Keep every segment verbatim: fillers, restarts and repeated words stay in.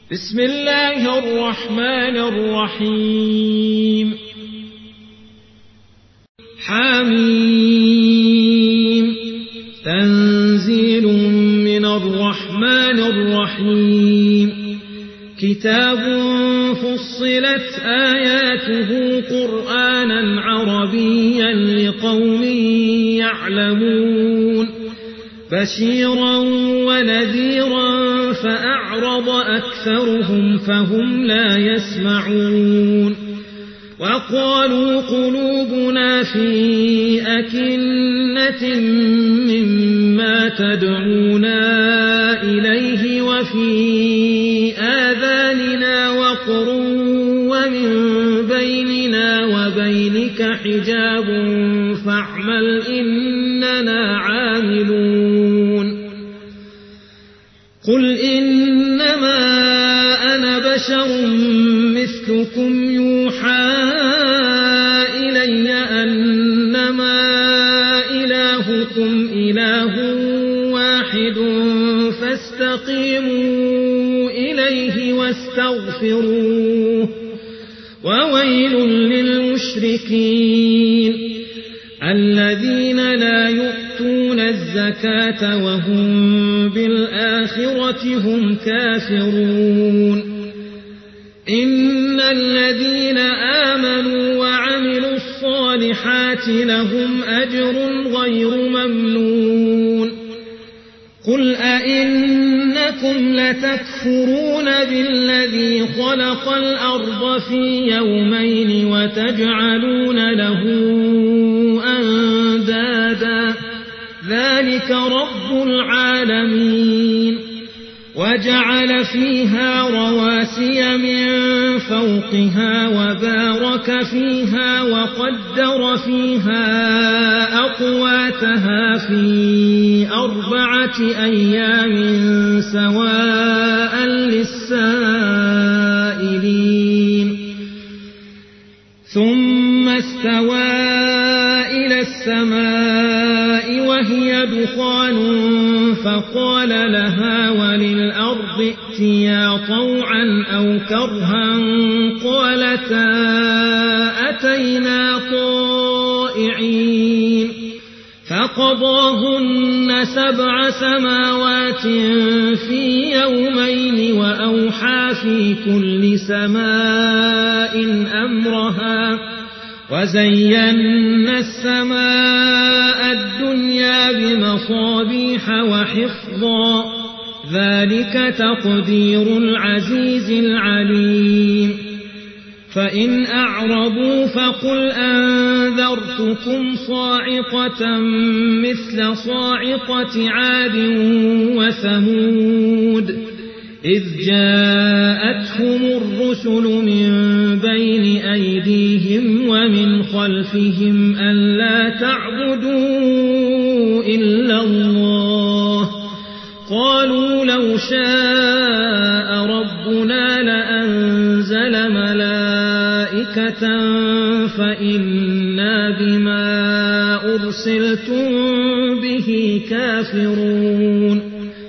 بسم الله الرحمن الرحيم حميم تنزيل من الرحمن الرحيم كتاب فصلت آياته قرآنا عربيا لقوم يعلمون بشيرا ونذيرا فأعرض أكثرهم فهم لا يسمعون وقالوا قلوبنا في أكنة مما تدعونا إليه وفي آذاننا وقر ومن بيننا وبينك حجاب فاعمل إننا عاملون قل إنما أنا بشر مثلكم يوحى إلي أنما إلهكم إله واحد فاستقيموا إليه واستغفروه وويل للمشركين الذين لا يؤتون الزكاة وهم بالآخرة هم كافرون إن الذين آمنوا وعملوا الصالحات لهم أجر غير ممنون قل أئنكم لتكفرون بالذي خلق الأرض في يومين وتجعلون له أندادا ذلك رب العالمين وجعل فيها رواسي من فوقها وبارك فيها وقدر فيها أقواتها في أربعة أيام سواء للسائلين ثم استوى إلى السماء وهي دخان فقال لها وللأرض ائتيا طوعا أو كرها قالتا أتينا طائعين فقضاهن سبع سماوات في يومين وأوحى في كل سماء أمرها وزينا السماء الدنيا بمصابيح وحفظا ذلك تقدير العزيز العليم فإن أعرضوا فقل أنذرتكم صاعقة مثل صاعقة عاد وثمود إذ جاءتهم الرسل من بين أيديهم ومن خلفهم ألا تعبدوا إلا الله قالوا لو شاء ربنا لأنزل ملائكة فإنا بما أرسلتم به كافرون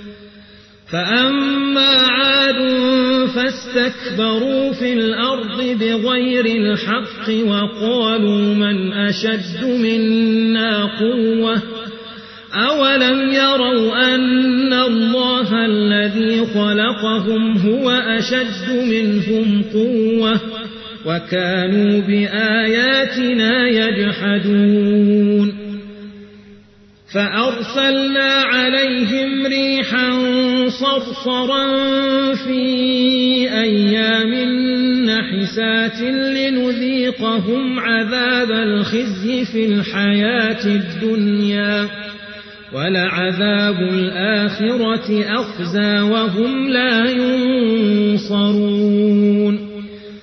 فأما عاد فاستكبروا في الأرض بغير الحق وقالوا من أشد منا قوة أولم يروا أن الله الذي خلقهم هو أشد منهم قوة وكانوا بآياتنا يجحدون فأرسلنا عليهم ريحا صرصرا في أيام نحسات لنذيقهم عذاب الخزي في الحياة الدنيا ولعذاب الآخرة أخزى وهم لا ينصرون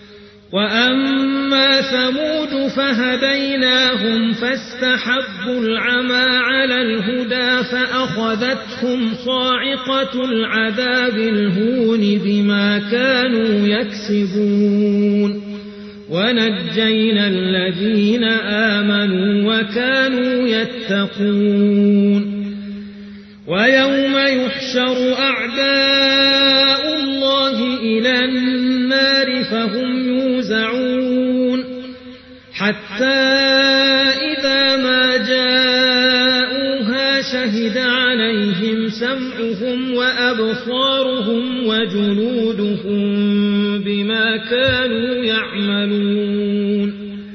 وأما ثمود فهديناهم فاستحبوا العمى على الهدى فأخذتهم صاعقة العذاب الهون بما كانوا يكسبون ونجينا الذين آمنوا وكانوا يتقون ويوم يحشر أعداء الله إلى النار فهم يوزعون حتى إذا ما جاءوها شهد عليهم سمعهم وأبصارهم وجلودهم بما كانوا يعملون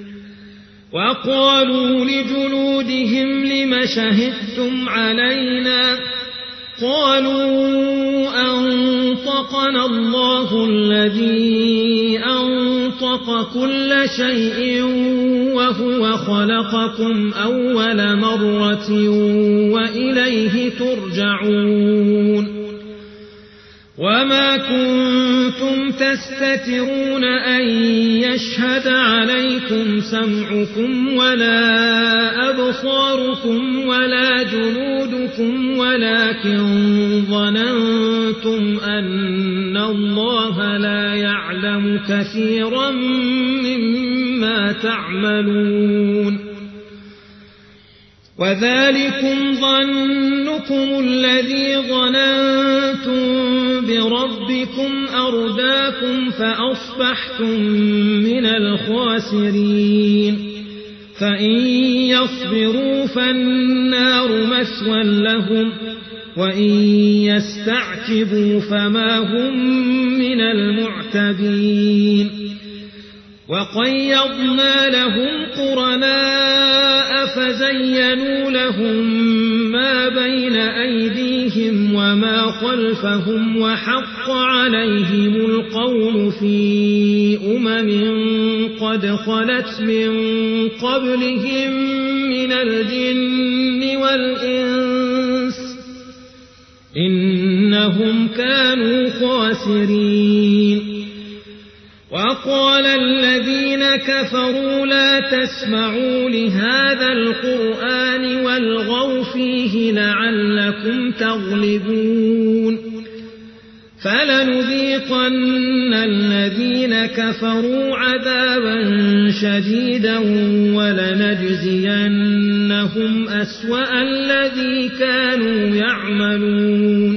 وقالوا لجلودهم لم شهدتم علينا قالوا أنطقنا الله الذي أنطق كل شيء وهو خلقكم أول مرة وإليه ترجعون وما كنتم تستترون أن يشهد عليكم سمعكم ولا أبصاركم ولا جلودكم ولكن ظننتم أن الله لا يعلم كثيرا مما تعملون وذلكم ظنكم الذي ظننتم بربكم أرداكم فأصبحتم من الخاسرين فإن يصبروا فالنار مثوى لهم وإن يستعتبوا فما هم من المعتبين وقيضنا لهم قرناء فزينوا لهم ما بين أيديهم وما خلفهم وحق عليهم القول في أمم قد خلت من قبلهم من الجن والإنس إنهم كانوا خاسرين وقال الذين كفروا لا تسمعوا لهذا القرآن والغوا فيه لعلكم تغلبون فلنذيقن الذين كفروا عذابا شديدا ولنجزينهم أسوأ الذي كانوا يعملون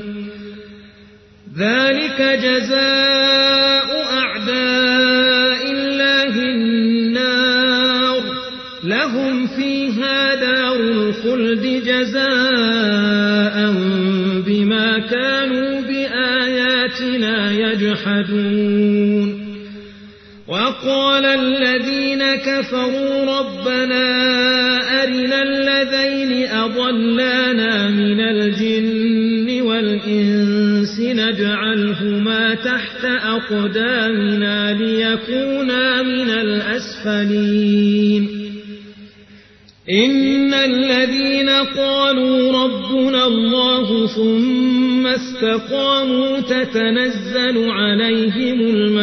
ذلك جزاء أعداء الله النار لهم فيها دار الخلد جزاء بما كانوا بآياتنا يجحدون وقال الذين كفروا ربنا أرنا الذين أضلانا من الجن والإنس نجعلهما تحت أقدامنا ليكونا من الأسفلين إن الذين قالوا ربنا الله ثم استقاموا تتنزل عليهم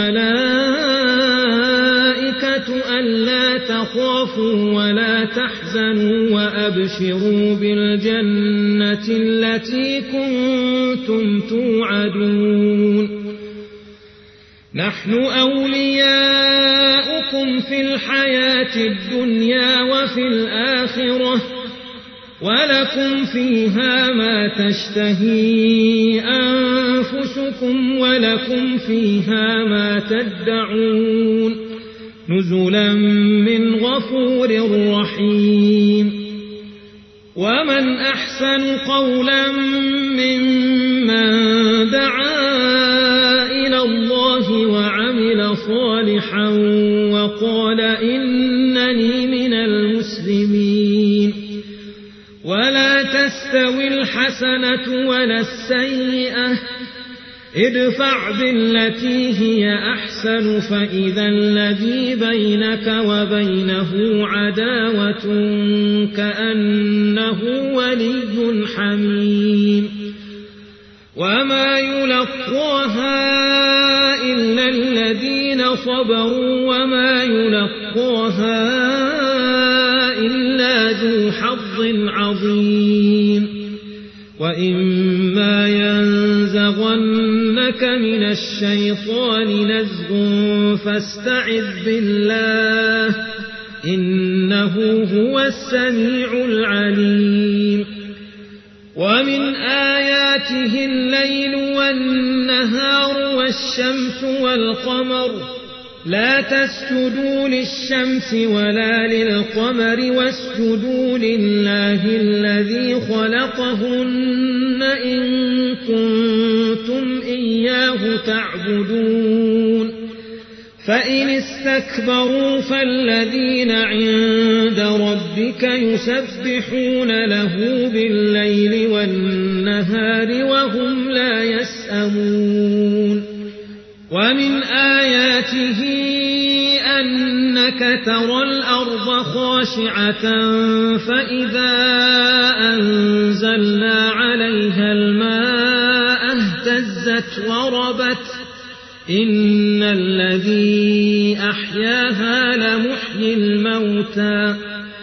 الملائكة ألا تخافوا ولا تحزنوا وأبشروا بالجنة التي كنتم توعدون نحن أولياؤكم في الحياة الدنيا وفي الآخرة ولكم فيها ما تشتهي أنفسكم ولكم فيها ما تدعون نزلا من غفور رحيم ومن أحسن قولا ممن دعا إلى الله وعمل صالحا وقال إنني من المسلمين ولا تستوي الحسنة ولا السيئة ادفع بالتي هي أحسن فإذا الذي بينك وبينه عداوة كأنه ولي حميم وما يلقاها إلا الذين صبروا وما يلقاها إلا ذو حظ عظيم وإما ينزغنك من الشيطان نزغ فاستعذ بالله إنه هو السميع العليم ومن آياته الليل والنهار والشمس والقمر لا تسجدوا للشمس ولا للقمر واسجدوا لله الذي خلقهن إن كنتم إياه تعبدون فإن استكبروا فالذين عند ربك يسبحون له بالليل والنهار وهم لا يسأمون ومن آياته أنك ترى الأرض خاشعة فإذا أنزلنا عليها الماء اهتزت وربت إن الذي أحياها لمحيي الموتى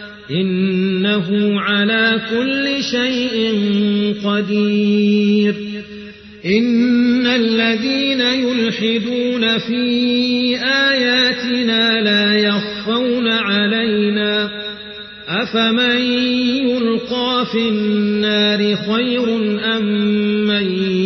إنه على كل شيء قدير إن الذين يلحدون في آياتنا لا يخفون علينا أفمن يلقى في النار خير أم من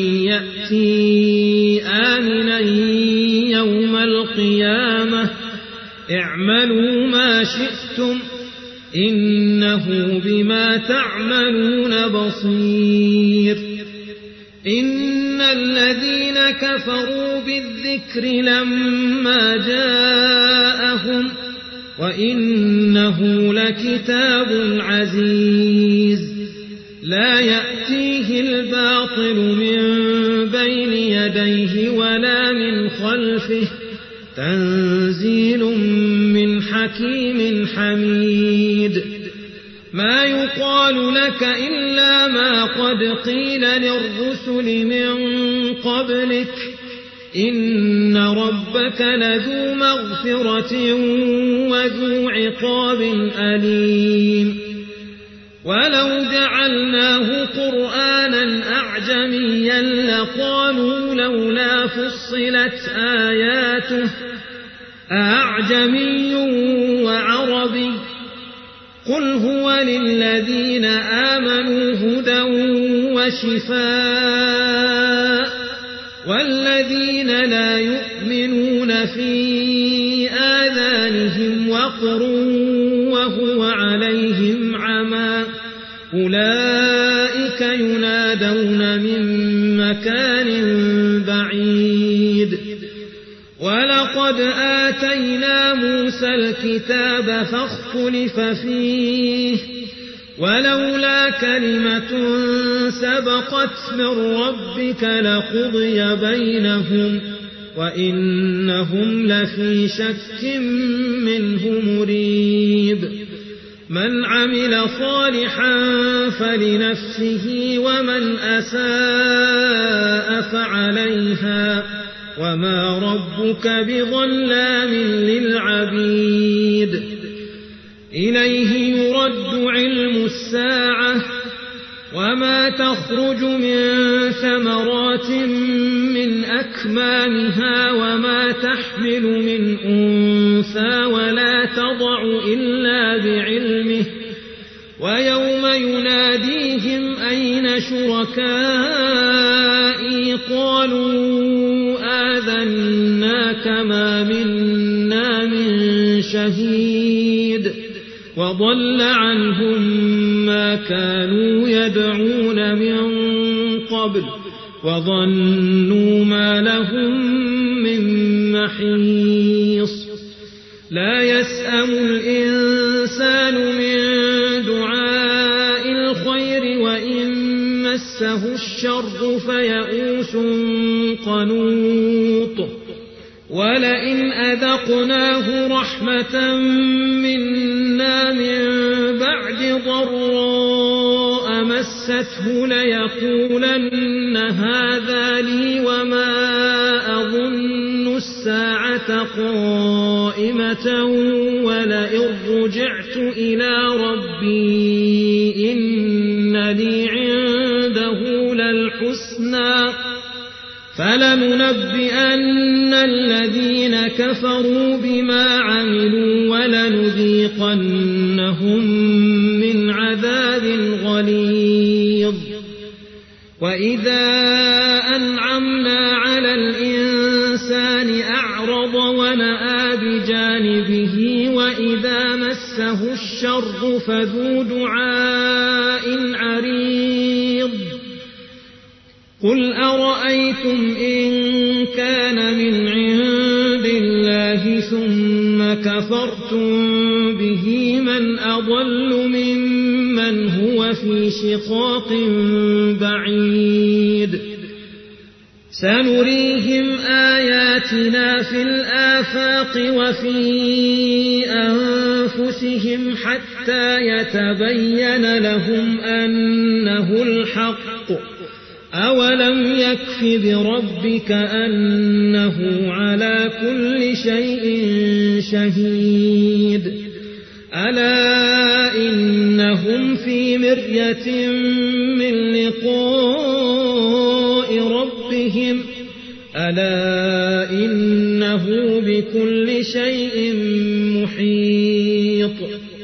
يأتي آمنا يوم القيامة اعملوا ما شئتم إنه بما تعملون بصير إن الذين كفروا بالذكر لما جاءهم وإنه لكتاب عزيز لا يأتيه الباطل من بين يديه ولا من خلفه تنزيل من حكيم حميد ما يقال لك إلا ما قد قيل للرسل من قبلك إن ربك لذو مغفرة وذو عقاب أليم ولو جعلناه قرآنا أعجميا لقالوا لولا فصلت آياته أعجمي وعربي قل هو للذين آمنوا هدى وشفاء والذين لا يؤمنون في آذانهم وقر وهو عليهم عمى أولئك ينادون من مكان بعيد ولقد آتينا موسى الكتاب فاختلف فيه ولولا كلمة سبقت من ربك لقضي بينهم وإنهم لفي شك منه مريب من عمل صالحا فلنفسه ومن أساء فعليها وما ربك بظلام للعبيد إليه يرد علم الساعة وما تخرج من ثمرات من أكمامها وما تحمل من أنثى ولا تضع إلا بعلمه ويوم يناديهم أين شركائي قالوا آذناك ما منا من شهيد وضل عنهم ما كانوا يدعون من قبل وظنوا ما لهم من محيص لا يسأم الإنسان من دعاء الخير وإن مسه الشر فيئوس قنوط ولئن أذقناه رحمة منا من بعد ضراء مسته ليقولن هذا لي وما أظن الساعة قائمة ولئن رجعت إلى ربي إن لي عنده للحسنى فلننبئن الذين كفروا بما عملوا ولنذيقنهم من عذاب غليظ وإذا أنعمنا على الإنسان أعرض ونأى بجانبه وإذا مسه الشر فذو دعاء عريض قل أرأيتم إن كان من عند الله ثم كفرتم به من أضل ممن هو في شقاق بعيد سنريهم آياتنا في الآفاق وفي أنفسهم حتى يتبين لهم أنه الحق أولم يكف بربك أنه على كل شيء شهيد ألا إنهم في مرية من لقاء ربهم ألا إنه بكل شيء محيط